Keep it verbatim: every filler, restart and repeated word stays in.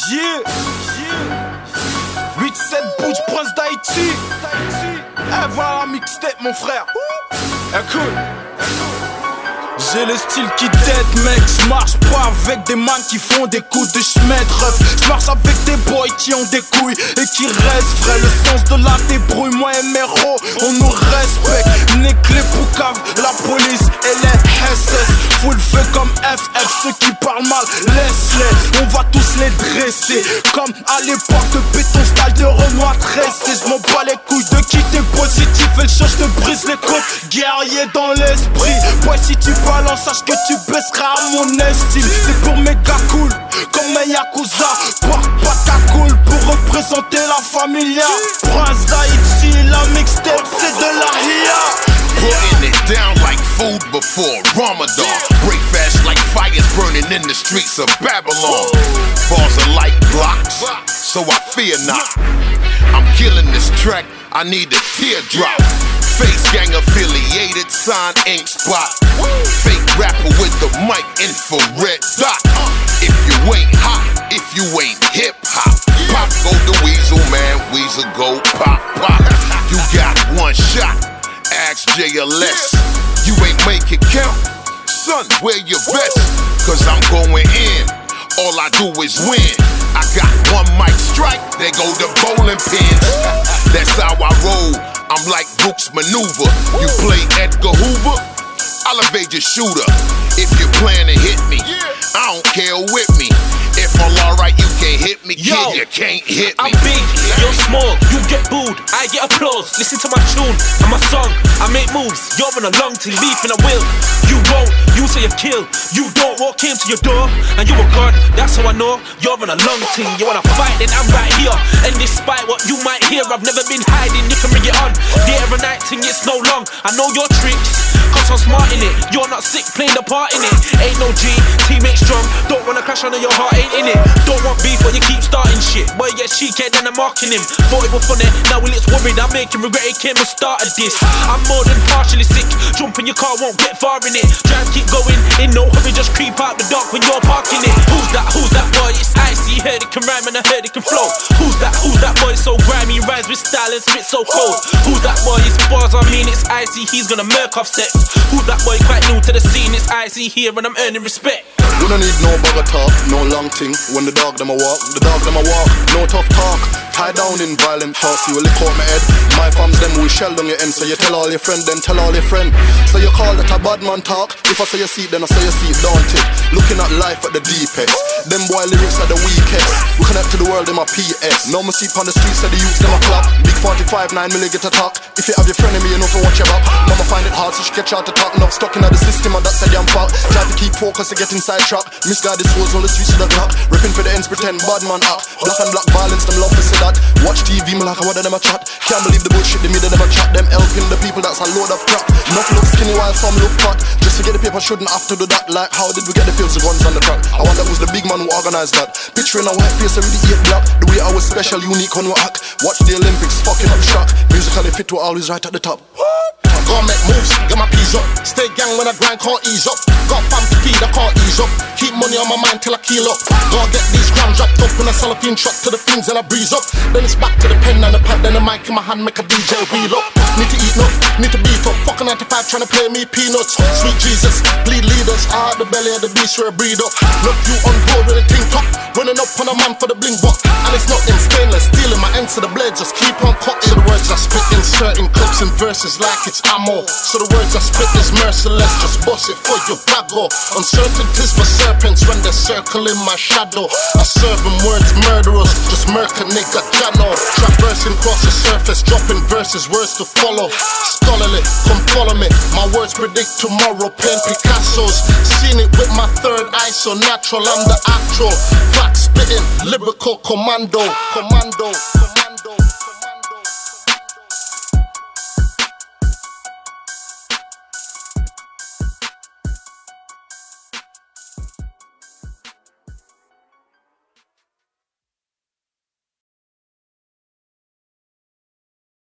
Yeah, yeah. huit sept Butch, Prince d'Haïti. Eh, voilà la mixtape, mon frère. Écoute. J'ai le style qui t'aide, mec. J'marche pas avec des man qui font des coups de schmette, ref. J'marche avec des boys qui ont des couilles et qui restent frais. Le sens de la débrouille, moi et mes héros, on nous respecte. Néclé pour cave, la police et les S S. Full feu comme F F, ceux qui parlent mal, laisse-les. On va tous les dresser. Comme à l'époque de béton style de Renoir tressé. J'm'en bats les couilles de qui t'es positif et le show, j'te brise les côtes. Guerrier dans l'esprit. Boy, si tu balance, sache que tu baisseras à mon estime. C'est pour mes gars cool, comme mes Yakuza. Porte pas ta cool pour représenter la familia. Prince d'Haïti, la mixtape, c'est de la ria. Putting it down like food before Ramadan. Break fast like fires burning in the streets of Babylon. Bars are like blocks, so I fear not. I'm killing this track, I need a teardrop. Face gang affiliated, sign ink spot. Fake rapper with the mic, infrared dot. If you ain't hot, if you ain't hip hop, pop go the Weasel, man, Weasel go pop pop. You got one shot, ask J L S. You ain't make it count, son, wear your vest. Cause I'm going in, all I do is win. I got one mic strike, they go the bowling pins. That's how I roll, I'm like Brooks Maneuver. You play Edgar Hoover, I'll evade your shooter. If you plan to hit me, I don't care with me. If I'm alright, you can't hit me, kid, Yo, you can't hit me. I'm big, you're small, you get booed, I get applause. Listen to my tune and my song, I make moves. You're on a long thing, beef and I will. You won't, you say you kill. You don't walk into your door and you a god, that's how I know. You're on a long thing, you wanna fight, then I'm right here. And despite what you might hear, I've never been hiding, you can bring it on. Day or night thing, it's no long, I know your tricks, cause I'm smart in it. You're not sick, playing the part in it. Ain't no G, teammate strong, don't wanna crash under your heart, ain't in it. Don't want beef, but you keep starting shit. Boy, get cheeky, then I'm marking him. Thought it was funny, now well it's worried. I'm making regret it came and started this. I'm more than partially sick. Jump in your car, won't get far in it. Try and keep going, in no hurry, just creep out the dark when you're parking it. Who's that, who's that boy? It's icy, heard it can rhyme and I heard it can flow. Who's that, who's that boy? So grimy, rhymes with style and spit so cold. Who's that boy? It's bars, I mean it's icy, he's gonna murk off sets. Who's that boy? Quite new to the scene, it's icy here and I'm earning respect. We don't need no bugger talk, no long thing. When the dog them a walk, the dog them a walk. No tough talk, tie down in violent thoughts. You will lick out my head. My fams them will shell down your end. So you tell all your friend, then tell all your friend. So you call that a bad man talk. If I say you see it, then I say you see it, don't it? Looking at life at the deepest. Them boy lyrics are the weakest. We connect to the world, them a P S. No me sleep on the streets, so the youths them a clock. Big forty-five, nine milli get a talk. If you have your friend in me, you know for watch your back. Mama find it hard, so she catch out the talk. Enough stuck in the system, and that's a damn fault. Try to keep focus to get inside track. Misguided souls on the streets with a Glock. Ripping for the ends, pretend bad man act. Black and black violence, them love to see that. Watch T V, me like what of them a chat. Can't believe the bullshit, the media them a chat. Them helping the people, that's a load of crap. Enough look skinny while some look fat. Just to get the paper, shouldn't have to do that. Like how did we get the pills, the guns on the track? I wonder who's the big man who organized that. Picturing a white face, I really eat black. The way I was special, unique on we act. Watch the Olympics, fucking up track. Musically fit, we're always right at the top. Gotta make moves, get my peas up. Stay gang when I grind, can't ease up. Got fam to feed, I can't ease up. Keep money on my mind till I keel up. Gotta get these grams wrapped up when I sell a fiend truck to the fiends and I breeze up. Then it's back to the pen and the pad, then the mic in my hand, make a D J reel up. Need to eat enough, need to beef up. Fucking nine to five trying to play me peanuts. Sweet Jesus, bleed leaders. I the belly of the beast where I breed up. Look you on board with a ting top. Running up on a man for the bling buck. And it's not in stainless, stealing my ends to the blade. Just keep on cutting. So the words I spit in certain clips and verses like it's ammo. So the words I spit is merciless. Just bust it for your bago. Uncertainties for serpents when they're circling my shadow. I serve them words murderers. Just murk a nigga Jano. Traversing across the surface, dropping verses, words to follow. Scholarly, come follow me. My words predict tomorrow. Paint Picasso's. Seen it with my third eye, so natural. I'm the actual. Fact spitting, lyrical commando. Commando.